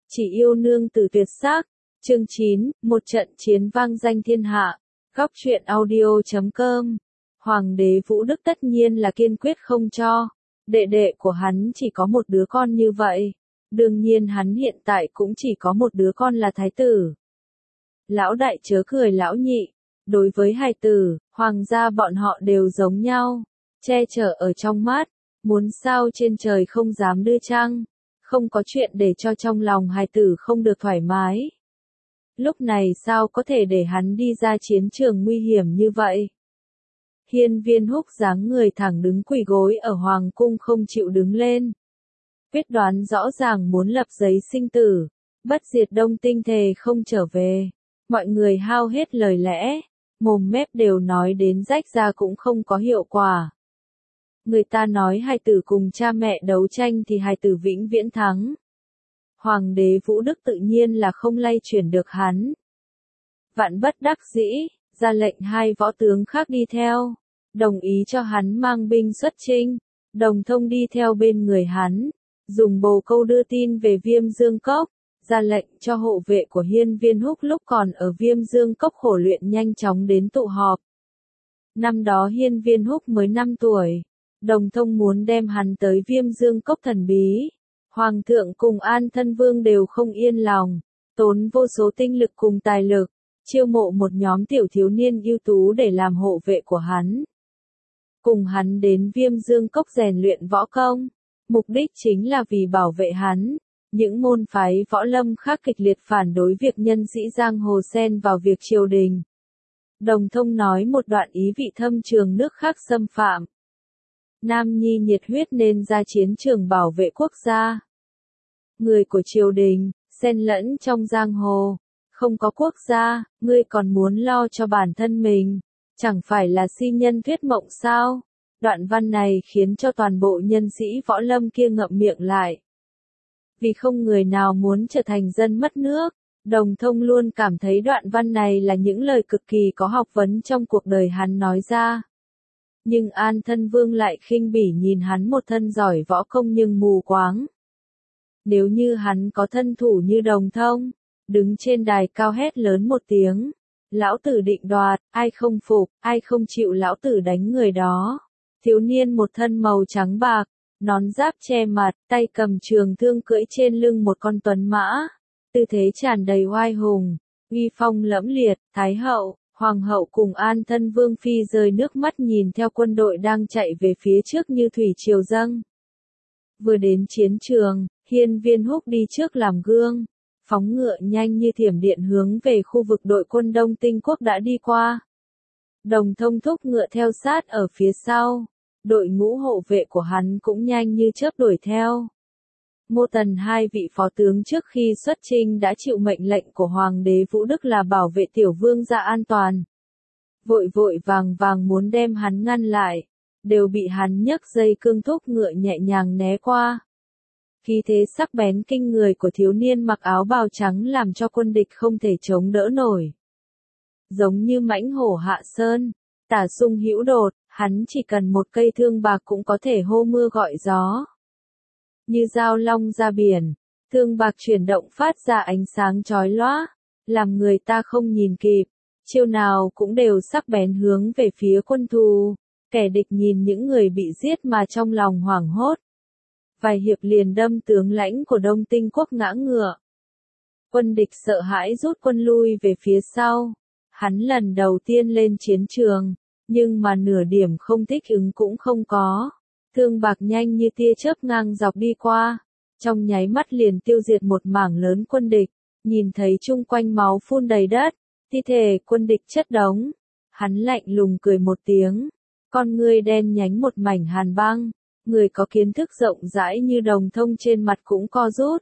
Chỉ yêu nương tử tuyệt sắc. Chương 9, một trận chiến vang danh thiên hạ. Góc truyện audio.com. Hoàng đế Vũ Đức tất nhiên là kiên quyết không cho. Đệ đệ của hắn chỉ có một đứa con như vậy. Đương nhiên hắn hiện tại cũng chỉ có một đứa con là thái tử. Lão đại chớ cười lão nhị. Đối với hài tử, hoàng gia bọn họ đều giống nhau. Che chở ở trong mắt. Muốn sao trên trời không dám đưa trăng. Không có chuyện để cho trong lòng hài tử không được thoải mái. Lúc này sao có thể để hắn đi ra chiến trường nguy hiểm như vậy? Hiên Viên Húc dáng người thẳng đứng quỳ gối ở hoàng cung không chịu đứng lên. Quyết đoán rõ ràng muốn lập giấy sinh tử, bất diệt Đông Tinh thề không trở về. Mọi người hao hết lời lẽ, mồm mép đều nói đến rách ra cũng không có hiệu quả. Người ta nói hài tử cùng cha mẹ đấu tranh thì hài tử vĩnh viễn thắng. Hoàng đế Vũ Đức tự nhiên là không lay chuyển được hắn. Vạn bất đắc dĩ, ra lệnh hai võ tướng khác đi theo, đồng ý cho hắn mang binh xuất chinh. Đồng Thông đi theo bên người hắn, dùng bồ câu đưa tin về Viêm Dương Cốc, ra lệnh cho hộ vệ của Hiên Viên Húc lúc còn ở Viêm Dương Cốc khổ luyện nhanh chóng đến tụ họp. Năm đó Hiên Viên Húc mới 5 tuổi, Đồng Thông muốn đem hắn tới Viêm Dương Cốc thần bí. Hoàng thượng cùng An Thân Vương đều không yên lòng, tốn vô số tinh lực cùng tài lực, chiêu mộ một nhóm tiểu thiếu niên ưu tú để làm hộ vệ của hắn. Cùng hắn đến Viêm Dương Cốc rèn luyện võ công, mục đích chính là vì bảo vệ hắn. Những môn phái võ lâm khác kịch liệt phản đối việc nhân sĩ giang hồ xen vào việc triều đình. Đồng Thông nói một đoạn ý vị thâm trường nước khác xâm phạm. Nam nhi nhiệt huyết nên ra chiến trường bảo vệ quốc gia. Người của triều đình, xen lẫn trong giang hồ, không có quốc gia, ngươi còn muốn lo cho bản thân mình, chẳng phải là si nhân thuyết mộng sao? Đoạn văn này khiến cho toàn bộ nhân sĩ võ lâm kia ngậm miệng lại. Vì không người nào muốn trở thành dân mất nước, Đồng Thông luôn cảm thấy đoạn văn này là những lời cực kỳ có học vấn trong cuộc đời hắn nói ra. Nhưng An Thân Vương lại khinh bỉ nhìn hắn một thân giỏi võ công nhưng mù quáng. Nếu như hắn có thân thủ như Đồng Thông, đứng trên đài cao hét lớn một tiếng, lão tử định đoạt, ai không phục, ai không chịu lão tử đánh người đó. Thiếu niên một thân màu trắng bạc, nón giáp che mặt, tay cầm trường thương cưỡi trên lưng một con tuấn mã, tư thế tràn đầy oai hùng, uy phong lẫm liệt. Thái hậu, hoàng hậu cùng An Thân Vương phi rơi nước mắt nhìn theo quân đội đang chạy về phía trước như thủy triều dâng. Vừa đến chiến trường, Hiên Viên Húc đi trước làm gương, phóng ngựa nhanh như thiểm điện hướng về khu vực đội quân Đông Tinh Quốc đã đi qua. Đồng Thông thúc ngựa theo sát ở phía sau, đội ngũ hộ vệ của hắn cũng nhanh như chớp đuổi theo. Mô Tần hai vị phó tướng trước khi xuất chinh đã chịu mệnh lệnh của Hoàng đế Vũ Đức là bảo vệ tiểu vương gia an toàn. Vội vội vàng vàng muốn đem hắn ngăn lại, đều bị hắn nhấc dây cương thúc ngựa nhẹ nhàng né qua. Khí thế sắc bén kinh người của thiếu niên mặc áo bào trắng làm cho quân địch không thể chống đỡ nổi. Giống như mãnh hổ hạ sơn, tả sung hữu đột, hắn chỉ cần một cây thương bạc cũng có thể hô mưa gọi gió. Như dao long ra biển, thương bạc chuyển động phát ra ánh sáng chói lóa, làm người ta không nhìn kịp, chiêu nào cũng đều sắc bén hướng về phía quân thù. Kẻ địch nhìn những người bị giết mà trong lòng hoảng hốt. Vài hiệp liền đâm tướng lãnh của Đông Tinh Quốc ngã ngựa. Quân địch sợ hãi rút quân lui về phía sau. Hắn lần đầu tiên lên chiến trường, nhưng mà nửa điểm không thích ứng cũng không có. Thương bạc nhanh như tia chớp ngang dọc đi qua, trong nháy mắt liền tiêu diệt một mảng lớn quân địch. Nhìn thấy chung quanh máu phun đầy đất, thi thể quân địch chất đống, hắn lạnh lùng cười một tiếng, con ngươi đen nhánh một mảnh hàn băng. Người có kiến thức rộng rãi như Đồng Thông trên mặt cũng co rút.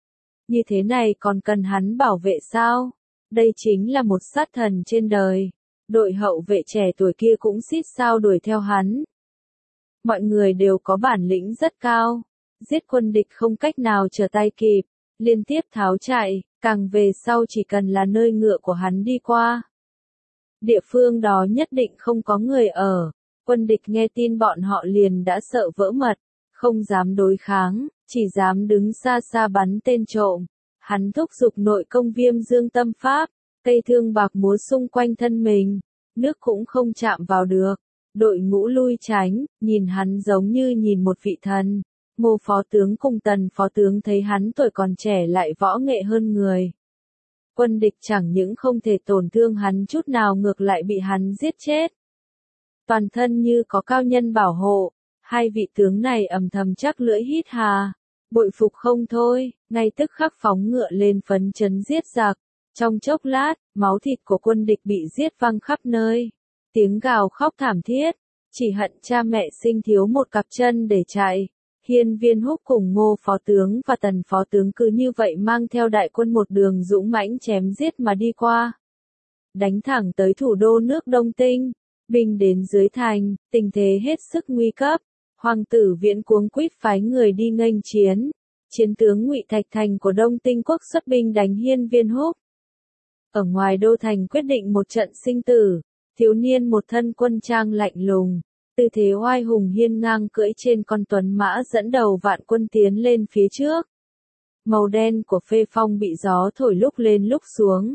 Như thế này còn cần hắn bảo vệ sao? Đây chính là một sát thần trên đời. Đội hậu vệ trẻ tuổi kia cũng xít sao đuổi theo hắn. Mọi người đều có bản lĩnh rất cao. Giết quân địch không cách nào trở tay kịp. Liên tiếp tháo chạy, càng về sau chỉ cần là nơi ngựa của hắn đi qua. Địa phương đó nhất định không có người ở. Quân địch nghe tin bọn họ liền đã sợ vỡ mật, không dám đối kháng, chỉ dám đứng xa xa bắn tên trộm. Hắn thúc giục nội công viêm dương tâm pháp, cây thương bạc múa xung quanh thân mình, nước cũng không chạm vào được. Đội ngũ lui tránh, nhìn hắn giống như nhìn một vị thần. Ngô phó tướng cùng Tần phó tướng thấy hắn tuổi còn trẻ lại võ nghệ hơn người. Quân địch chẳng những không thể tổn thương hắn chút nào ngược lại bị hắn giết chết. Toàn thân như có cao nhân bảo hộ, hai vị tướng này ầm thầm chắc lưỡi hít hà. Bội phục không thôi, ngay tức khắc phóng ngựa lên phấn chấn giết giặc. Trong chốc lát, máu thịt của quân địch bị giết văng khắp nơi. Tiếng gào khóc thảm thiết, chỉ hận cha mẹ sinh thiếu một cặp chân để chạy. Hiên Viên Húc cùng Ngô phó tướng và Tần phó tướng cứ như vậy mang theo đại quân một đường dũng mãnh chém giết mà đi qua. Đánh thẳng tới thủ đô nước Đông Tinh, binh đến dưới thành, tình thế hết sức nguy cấp. Hoàng tử Viễn cuống quýt phái người đi nghênh chiến. Chiến tướng Ngụy Thạch Thành của Đông Tinh quốc xuất binh đánh Hiên Viên Húc. Ở ngoài đô thành quyết định một trận sinh tử, thiếu niên một thân quân trang lạnh lùng, tư thế oai hùng hiên ngang cưỡi trên con tuấn mã dẫn đầu vạn quân tiến lên phía trước. Màu đen của phê phong bị gió thổi lúc lên lúc xuống.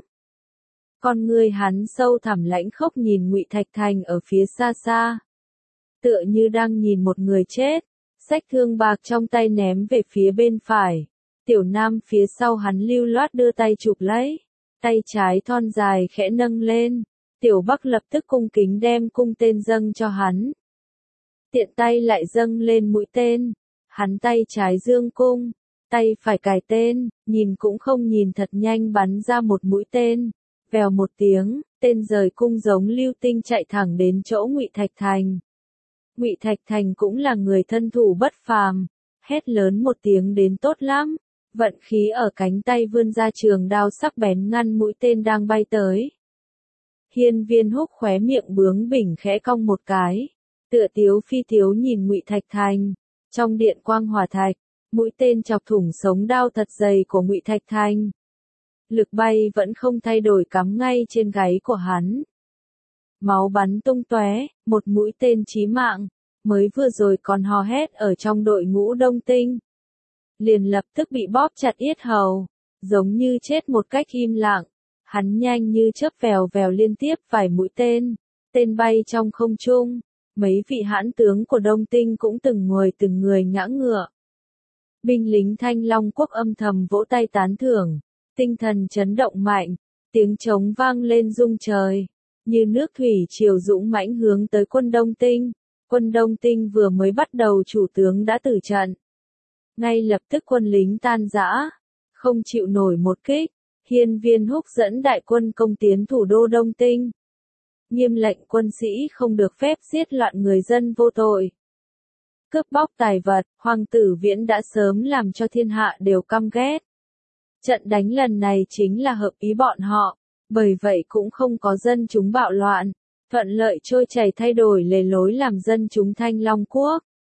Con người hắn sâu thẳm lãnh khốc nhìn Ngụy Thạch Thành ở phía xa xa. Tựa như đang nhìn một người chết, xách thương bạc trong tay ném về phía bên phải. Tiểu Nam phía sau hắn lưu loát đưa tay chụp lấy, tay trái thon dài khẽ nâng lên. Tiểu Bắc lập tức cung kính đem cung tên dâng cho hắn. Tiện tay lại dâng lên mũi tên. Hắn tay trái dương cung, tay phải cài tên, nhìn cũng không nhìn thật nhanh bắn ra một mũi tên. Vèo một tiếng, tên rời cung giống lưu tinh chạy thẳng đến chỗ Ngụy Thạch Thành. Ngụy Thạch Thành cũng là người thân thủ bất phàm, hét lớn một tiếng đến tốt lắm. Vận khí ở cánh tay vươn ra trường đao sắc bén ngăn mũi tên đang bay tới. Hiên Viên Húc khóe miệng bướng bỉnh khẽ cong một cái, tựa tiếu phi tiếu nhìn Ngụy Thạch Thành. Trong điện quang hỏa thạch, mũi tên chọc thủng sống đao thật dày của Ngụy Thạch Thành. Lực bay vẫn không thay đổi cắm ngay trên gáy của hắn. Máu bắn tung tóe, một mũi tên chí mạng, mới vừa rồi còn hò hét ở trong đội ngũ Đông Tinh. Liền lập tức bị bóp chặt yết hầu, giống như chết một cách im lặng. Hắn nhanh như chớp vèo vèo liên tiếp vài mũi tên, tên bay trong không trung. Mấy vị hãn tướng của Đông Tinh cũng từng người ngã ngựa. Binh lính Thanh Long quốc âm thầm vỗ tay tán thưởng, tinh thần chấn động mạnh, tiếng trống vang lên rung trời, như nước thủy triều dũng mãnh hướng tới quân Đông Tinh. Quân Đông Tinh vừa mới bắt đầu chủ tướng đã tử trận. Ngay lập tức quân lính tan rã, không chịu nổi một kích. Hiên Viên Húc dẫn đại quân công tiến thủ đô Đông Tinh. Nghiêm lệnh quân sĩ không được phép giết loạn người dân vô tội. Cướp bóc tài vật, Hoàng tử Viễn đã sớm làm cho thiên hạ đều căm ghét. Trận đánh lần này chính là hợp ý bọn họ, bởi vậy cũng không có dân chúng bạo loạn, thuận lợi trôi chảy thay đổi lề lối làm dân chúng Thanh Long quốc.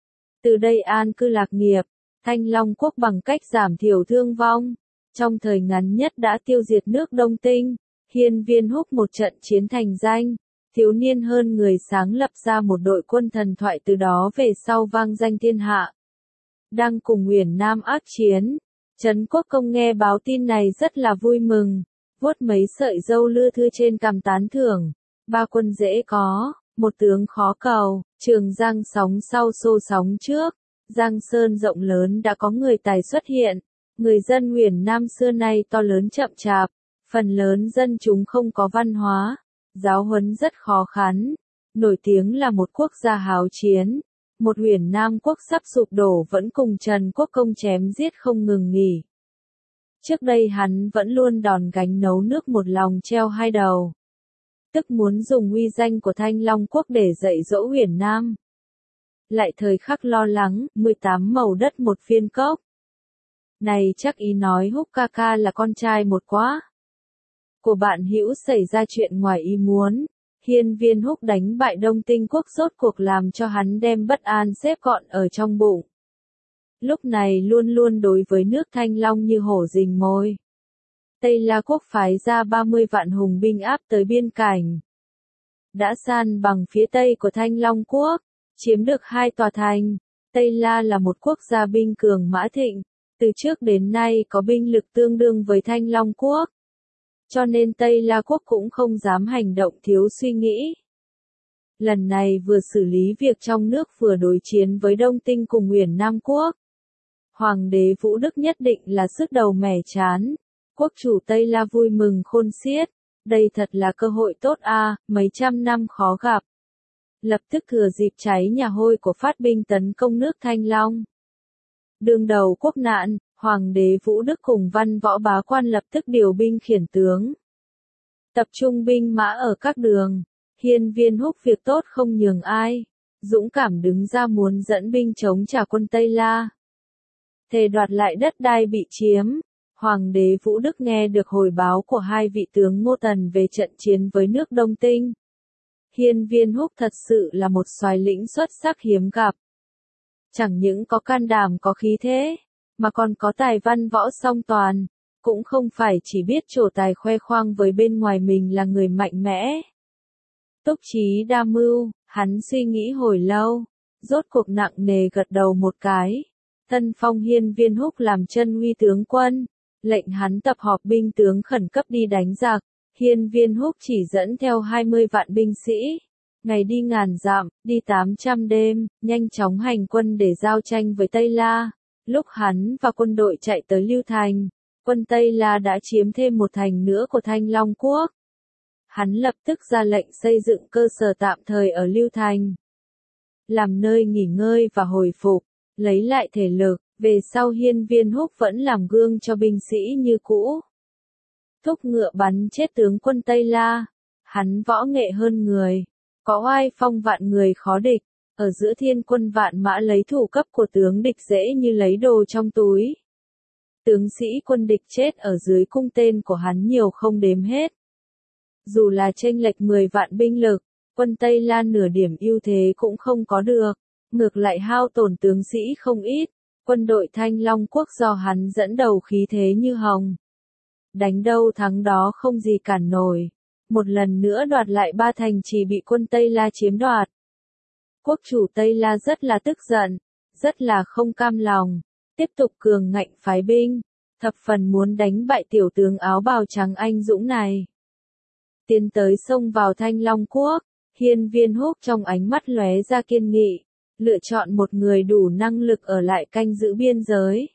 Từ đây an cư lạc nghiệp, Thanh Long quốc bằng cách giảm thiểu thương vong, trong thời ngắn nhất đã tiêu diệt nước Đông Tinh. Hiên Viên Húc một trận chiến thành danh, thiếu niên hơn người sáng lập ra một đội quân thần thoại từ đó về sau vang danh thiên hạ. Đang cùng Uyển Nam ác chiến, Trấn Quốc Công nghe báo tin này rất là vui mừng, vuốt mấy sợi râu lưa thưa trên cằm tán thưởng. Ba quân dễ có, một tướng khó cầu, Trường Giang sóng sau xô sóng trước, Giang Sơn rộng lớn đã có người tài xuất hiện. Người dân Uyển Nam xưa nay to lớn chậm chạp, phần lớn dân chúng không có văn hóa, giáo huấn rất khó khăn, nổi tiếng là một quốc gia háo chiến. Một Uyển Nam quốc sắp sụp đổ vẫn cùng Trần Quốc Công chém giết không ngừng nghỉ. Trước đây hắn vẫn luôn đòn gánh nấu nước một lòng treo hai đầu, tức muốn dùng uy danh của Thanh Long quốc để dạy dỗ Uyển Nam. Lại thời khắc lo lắng, 18 màu đất một viên cốc. Này chắc ý nói Húc ca ca là con trai một quá. Của bạn hữu xảy ra chuyện ngoài ý muốn. Hiên Viên Húc đánh bại Đông Tinh quốc rốt cuộc làm cho hắn đem bất an xếp gọn ở trong bụng. Lúc này luôn luôn đối với nước Thanh Long như hổ rình mồi. Tây La quốc phái ra 30 vạn hùng binh áp tới biên cảnh. Đã san bằng phía tây của Thanh Long quốc, chiếm được 2 tòa thành. Tây La là một quốc gia binh cường mã thịnh, Từ trước đến nay có binh lực tương đương với Thanh Long quốc, cho nên Tây La quốc cũng không dám hành động thiếu suy nghĩ. Lần này vừa xử lý việc trong nước vừa đối chiến với Đông Tinh cùng Uyển Nam quốc. Hoàng đế Vũ Đức nhất định là sức đầu mẻ chán. Quốc chủ Tây La vui mừng khôn xiết. Đây thật là cơ hội tốt a, mấy trăm năm khó gặp. Lập tức thừa dịp cháy nhà hôi của phát binh tấn công nước Thanh Long. Đương đầu quốc nạn, Hoàng đế Vũ Đức cùng văn võ bá quan lập tức điều binh khiển tướng. Tập trung binh mã ở các đường. Hiên Viên Húc việc tốt không nhường ai. Dũng cảm đứng ra muốn dẫn binh chống trả quân Tây La. Thề đoạt lại đất đai bị chiếm. Hoàng đế Vũ Đức nghe được hồi báo của hai vị tướng Ngô Tần về trận chiến với nước Đông Tinh. Hiên Viên Húc thật sự là một soái lĩnh xuất sắc hiếm gặp. Chẳng những có can đảm có khí thế, mà còn có tài văn võ song toàn, cũng không phải chỉ biết trổ tài khoe khoang với bên ngoài mình là người mạnh mẽ. Túc trí đa mưu, hắn suy nghĩ hồi lâu, rốt cuộc nặng nề gật đầu một cái. Tân phong Hiên Viên Húc làm chân uy tướng quân, lệnh hắn tập họp binh tướng khẩn cấp đi đánh giặc. Hiên Viên Húc chỉ dẫn theo 20 vạn binh sĩ, ngày đi ngàn dặm, đi 800 đêm, nhanh chóng hành quân để giao tranh với Tây La. Lúc hắn và quân đội chạy tới Lưu Thành, quân Tây La đã chiếm thêm một thành nữa của Thanh Long quốc. Hắn lập tức ra lệnh xây dựng cơ sở tạm thời ở Lưu Thành, làm nơi nghỉ ngơi và hồi phục, lấy lại thể lực. Về sau Hiên Viên Húc vẫn làm gương cho binh sĩ như cũ. Thúc ngựa bắn chết tướng quân Tây La. Hắn võ nghệ hơn người, có oai phong vạn người khó địch, ở giữa thiên quân vạn mã lấy thủ cấp của tướng địch dễ như lấy đồ trong túi. Tướng sĩ quân địch chết ở dưới cung tên của hắn nhiều không đếm hết. Dù là chênh lệch 10 vạn binh lực, quân Tây La nửa điểm ưu thế cũng không có được, ngược lại hao tổn tướng sĩ không ít. Quân đội Thanh Long quốc do hắn dẫn đầu khí thế như hồng. Đánh đâu thắng đó không gì cản nổi. Một lần nữa đoạt lại 3 thành trì bị quân Tây La chiếm đoạt. Quốc chủ Tây La rất là tức giận, rất là không cam lòng, tiếp tục cường ngạnh phái binh, thập phần muốn đánh bại tiểu tướng áo bào trắng anh dũng này. Tiến tới xông vào Thanh Long quốc, Hiên Viên Húc trong ánh mắt lóe ra kiên nghị, lựa chọn một người đủ năng lực ở lại canh giữ biên giới.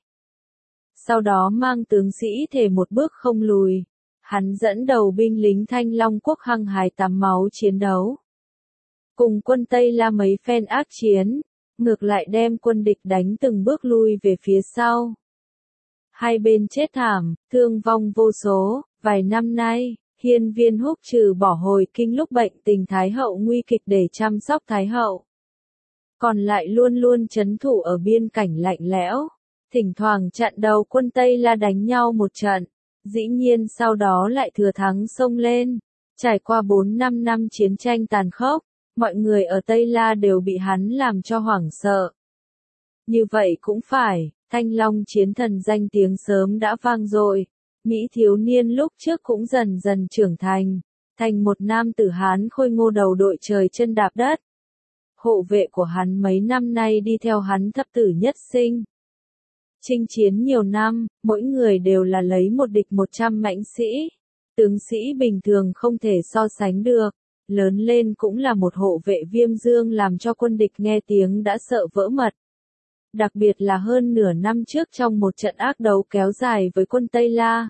Sau đó mang tướng sĩ thề một bước không lùi, hắn dẫn đầu binh lính Thanh Long quốc hăng hái tắm máu chiến đấu. Cùng quân Tây La mấy phen ác chiến, ngược lại đem quân địch đánh từng bước lui về phía sau. Hai bên chết thảm, thương vong vô số. Vài năm nay, Hiên Viên Húc trừ bỏ hồi kinh lúc bệnh tình Thái hậu nguy kịch để chăm sóc Thái hậu, còn lại luôn luôn trấn thủ ở biên cảnh lạnh lẽo, thỉnh thoảng chặn đầu quân Tây La đánh nhau một trận, dĩ nhiên sau đó lại thừa thắng xông lên. Trải qua 4-5 năm chiến tranh tàn khốc, mọi người ở Tây La đều bị hắn làm cho hoảng sợ. Như vậy cũng phải, Thanh Long chiến thần danh tiếng sớm đã vang dội, Mỹ thiếu niên lúc trước cũng dần dần trưởng thành một nam tử Hán khôi ngô đầu đội trời chân đạp đất. Hộ vệ của hắn mấy năm nay đi theo hắn thập tử nhất sinh. Chinh chiến nhiều năm, mỗi người đều là lấy một địch 100 mãnh sĩ. Tướng sĩ bình thường không thể so sánh được, lớn lên cũng là một hộ vệ Viêm Dương làm cho quân địch nghe tiếng đã sợ vỡ mật. Đặc biệt là hơn nửa năm trước trong một trận ác đấu kéo dài với quân Tây La.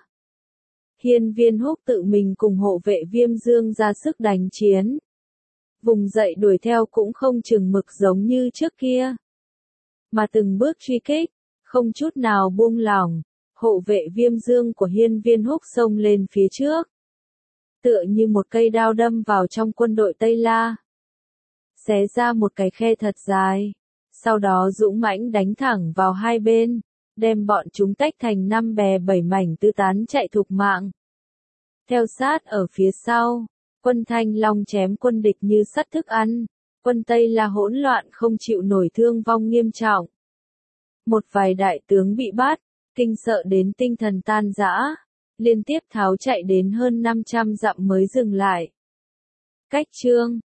Hiên Viên Húc tự mình cùng hộ vệ Viêm Dương ra sức đánh chiến. Vùng dậy đuổi theo cũng không chừng mực giống như trước kia, mà từng bước truy kích, không chút nào buông lỏng. Hộ vệ Viêm Dương của Hiên Viên Húc xông lên phía trước, tựa như một cây đao đâm vào trong quân đội Tây La, xé ra một cái khe thật dài, sau đó dũng mãnh đánh thẳng vào hai bên, đem bọn chúng tách thành 5 bè 7 mảnh tứ tán chạy thục mạng. Theo sát ở phía sau, quân Thanh Long chém quân địch như sắt thức ăn, quân Tây La hỗn loạn không chịu nổi thương vong nghiêm trọng. Một vài đại tướng bị bắt, kinh sợ đến tinh thần tan rã, liên tiếp tháo chạy đến hơn 500 dặm mới dừng lại. Cách chương